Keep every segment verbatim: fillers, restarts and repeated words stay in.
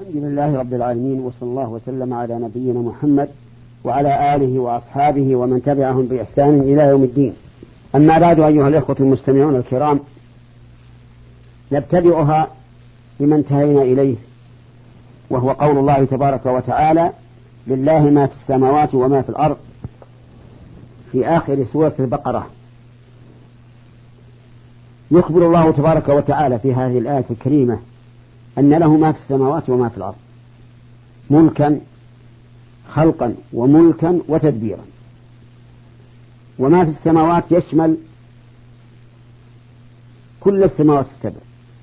الحمد لله رب العالمين، وصلى الله وسلم على نبينا محمد وعلى آله وأصحابه ومن تبعهم بإحسان إلى يوم الدين. أما بعد، أيها الإخوة المستمعون الكرام، نبتدئها بما انتهينا إليه، وهو قول الله تبارك وتعالى: لله ما في السماوات وما في الأرض، في آخر سورة البقرة. يخبر الله تبارك وتعالى في هذه الآية الكريمة أن له ما في السماوات وما في الأرض، ملكا خلقا وملكا وتدبيرا. وما في السماوات يشمل كل السماوات السبع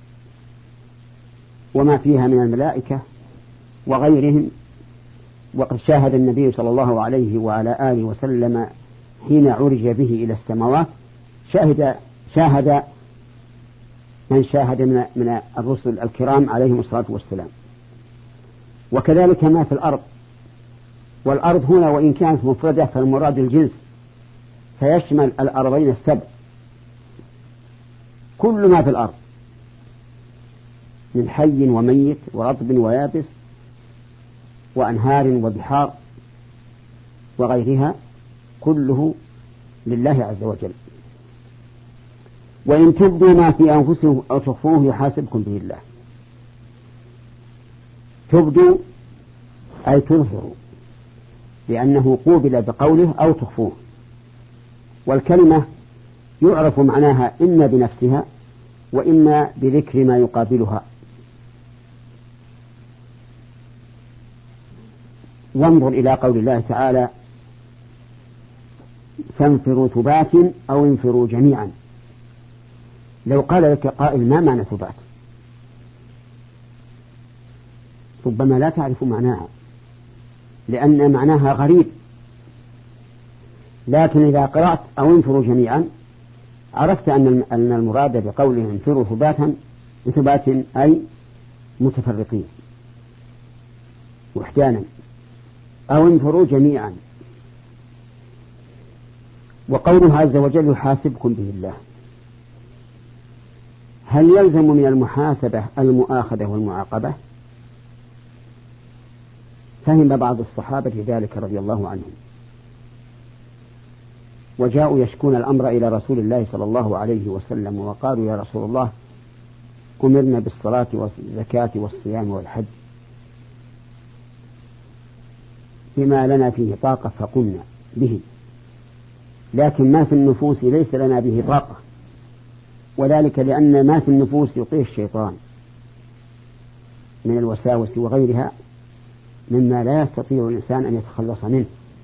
وما فيها من الملائكة وغيرهم. وقد شاهد النبي صلى الله عليه وعلى آله وسلم حين عرج به إلى السماوات، شاهد شاهد من شاهد من, من الرسل الكرام عليهم الصلاة والسلام. وكذلك ما في الأرض، والأرض هنا وإن كانت مفردة فالمراد الجنس، فيشمل الأرضين السبع، كل ما في الأرض من حي وميت ورطب ويابس وأنهار وبحار وغيرها، كله لله عز وجل. وإن تبدوا ما في أنفسكم أو تخفوه يحاسبكم به الله. تبدوا أي تظهروا، لأنه قوبل بقوله أو تخفوه. والكلمة يعرف معناها إما بنفسها وإما بذكر ما يقابلها. وانظر إلى قول الله تعالى: فانفروا ثبات أو انفروا جميعا. لو قال لك قائل: ما معنى ثبات؟ ربما لا تعرف معناها لأن معناها غريب، لكن إذا قرأت أو انفروا جميعا عرفت أن المراد بقوله انفروا ثباتا بثبات أي متفرقين وحدانا، أو انفروا جميعا. وقوله عز وجل: يحاسبكم به الله، هل يلزم من المحاسبة المؤاخذة والمعاقبة؟ فهم بعض الصحابة ذلك رضي الله عنهم، وجاءوا يشكون الأمر إلى رسول الله صلى الله عليه وسلم، وقالوا: يا رسول الله، أمرنا بالصلاة والزكاة والصيام والحج بما لنا فيه طاقة فقمنا به، لكن ما في النفوس ليس لنا به طاقة، وذلك لأن ما في النفوس يطيه الشيطان من الوساوس وغيرها مما لا يستطيع الإنسان أن يتخلص منه.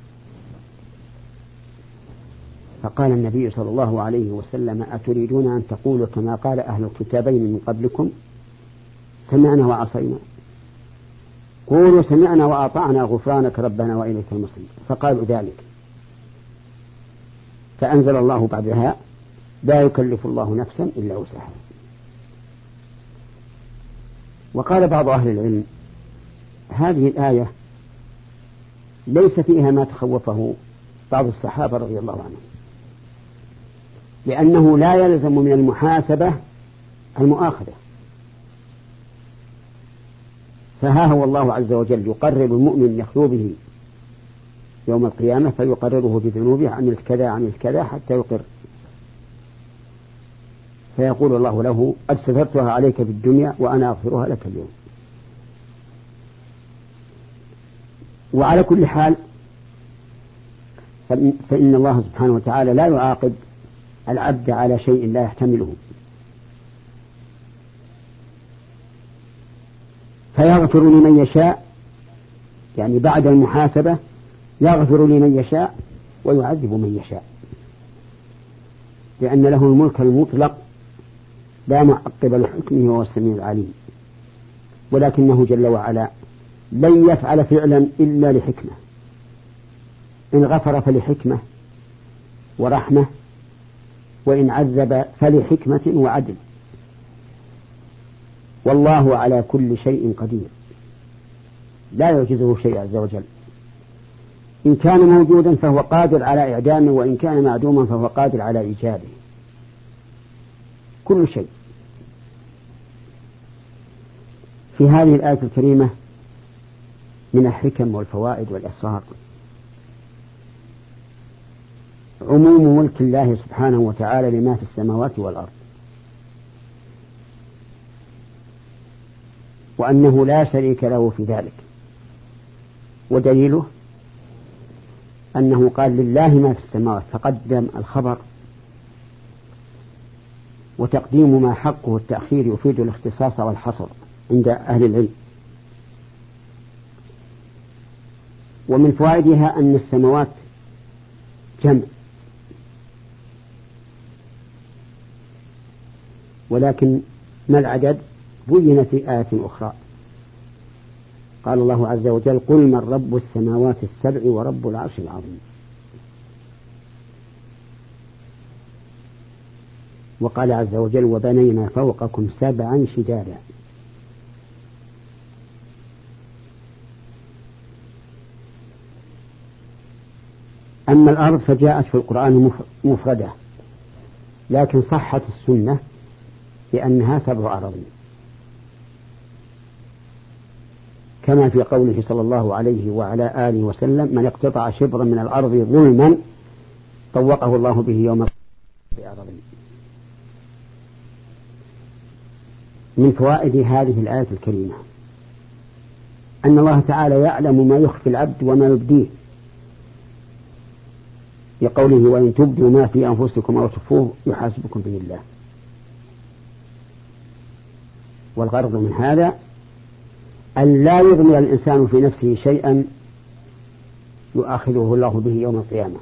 فقال النبي صلى الله عليه وسلم: أتريدون أن تقولوا كما قال أهل الكتابين من قبلكم: سمعنا وعصينا؟ قولوا سمعنا وأطعنا غفرانك ربنا وإليك المصير. فقالوا ذلك، فأنزل الله بعدها: لا يكلف الله نفسا إلا وسعها. وقال بعض أهل العلم: هذه الآية ليس فيها ما تخوفه بعض الصحابة رضي الله عنهم، لأنه لا يلزم من المحاسبة المؤاخذة. فها هو الله عز وجل يقرر المؤمن يخلو به يوم القيامة، فيقرره بذنوبه: عملت كذا عملت كذا، حتى يقر، فيقول الله له: قد سترتها عليك في الدنيا وأنا أغفرها لك اليوم. وعلى كل حال فإن الله سبحانه وتعالى لا يعاقب العبد على شيء لا يحتمله، فيغفر لمن يشاء، يعني بعد المحاسبة يغفر لمن يشاء ويعذب من يشاء، لأن له الملك المطلق لا معقب لحكمه وهو السميع العليم. ولكنه جل وعلا لن يفعل فعلا إلا لحكمة، إن غفر فلحكمة ورحمة، وإن عذب فلحكمة وعدل. والله على كل شيء قدير، لا يعجزه شيء عز وجل. إن كان موجودا فهو قادر على إعدامه، وإن كان معدوما فهو قادر على إيجاده، كل شيء. في هذه الآية الكريمة من الحكم والفوائد والأسرار عموم ملك الله سبحانه وتعالى لما في السماوات والأرض، وأنه لا شريك له في ذلك. ودليله أنه قال لله ما في السماوات، فقدم الخبر، وتقديم ما حقه التأخير يفيد الاختصاص والحصر عند أهل العلم. ومن فوائدها أن السماوات جمع، ولكن ما العدد بين في آية أخرى. قال الله عز وجل: قل من رب السماوات السبع ورب العرش العظيم. وقال عز وجل: وبنينا فوقكم سبعا شدادا. أما الأرض فجاءت في القرآن مفردة، لكن صحت السنة بأنها سبع أراضين، كما في قوله صلى الله عليه وعلى آله وسلم: من اقتطع شبرا من الأرض ظلما طوقه الله به يوم بأراضين. من فوائد هذه الآية الكريمة أن الله تعالى يعلم ما يخفي العبد وما يبديه، لقوله: وإن تبدوا ما في أنفسكم أو تخفوه يحاسبكم به الله. والغرض من هذا أن لا يغمر الإنسان في نفسه شيئا يؤاخذه الله به يوم القيامة،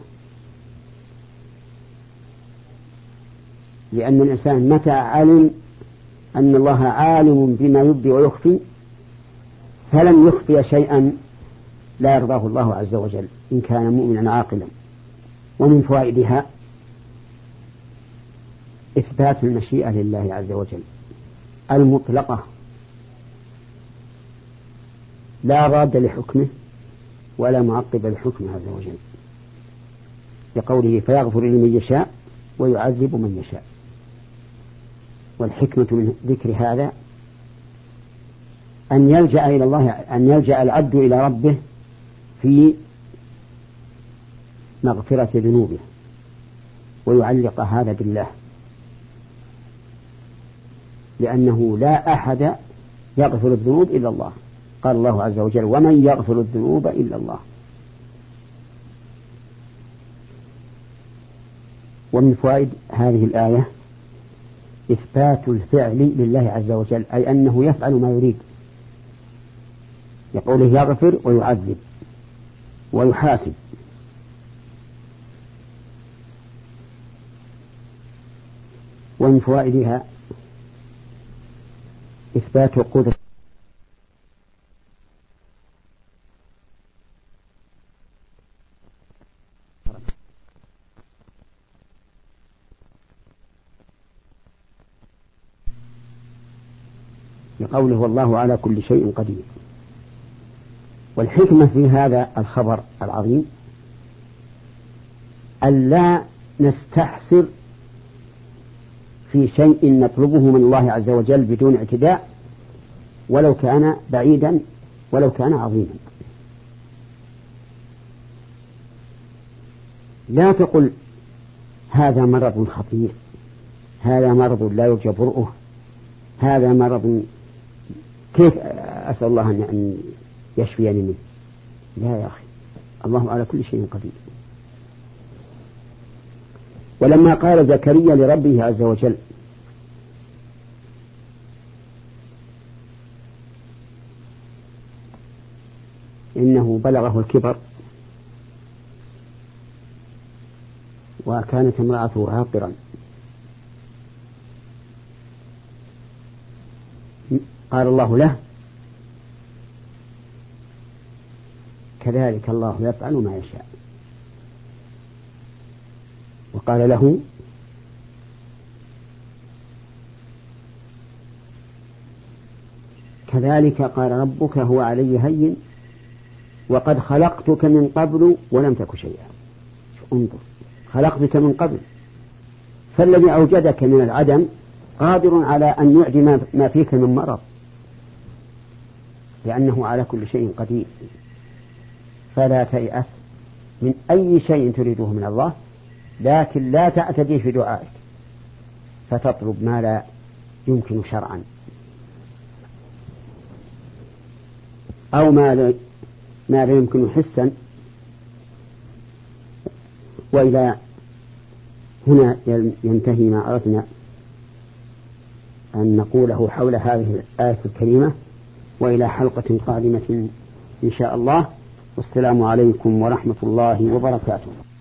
لأن الإنسان متى علم أن الله عالم بما يبدي ويخفي فلن يخفي شيئا لا يرضاه الله عز وجل إن كان مؤمنا عاقلا. ومن فوائدها إثبات المشيئة لله عز وجل المطلقة، لا راد لحكمه ولا معقب لحكمه عز وجل، لقوله: فيغفر لمن يشاء ويعذب من يشاء. والحكمة من ذكر هذا أن يلجأ إلى الله، أن يلجأ العبد إلى ربه في مغفرة ذنوبه ويعلق هذا بالله، لأنه لا أحد يغفر الذنوب إلا الله. قال الله عز وجل: ومن يغفر الذنوب إلا الله. ومن فوائد هذه الآية إثبات الفعل لله عز وجل، أي أنه يفعل ما يريد، يقوله يغفر ويعذب ويحاسب. ومن فوائدها إثبات قدرة لقوله: والله على كل شيء قدير. والحكمة في هذا الخبر العظيم ألا نستحسر في شيء نطلبه من الله عز وجل بدون اعتداء، ولو كان بعيدا ولو كان عظيما. لا تقل هذا مرض خطير، هذا مرض لا يرجى برؤه، هذا مرض كيف أسأل الله أن يشفيني منه. لا يا أخي، الله على كل شيء قدير. ولما قال زكريا لربه عز وجل: إنه بلغه الكبر وكانت امرأته عاقرا، قال الله له: كذلك الله يفعل ما يشاء. وقال له: كذلك قال ربك هو علي هين وقد خلقتك من قبل ولم تك شيئا. انظر، خلقتك من قبل، فالذي أوجدك من العدم قادر على أن يعدم ما فيك من مرض، لأنه على كل شيء قدير. فلا تيأس من أي شيء تريده من الله، لكن لا تعتدي في دعائك فتطلب ما لا يمكن شرعا أو ما لا, ما لا يمكن حسا. وإلى هنا ينتهي ما أردنا أن نقوله حول هذه الآية الكريمة، وإلى حلقة قادمة إن شاء الله، والسلام عليكم ورحمة الله وبركاته.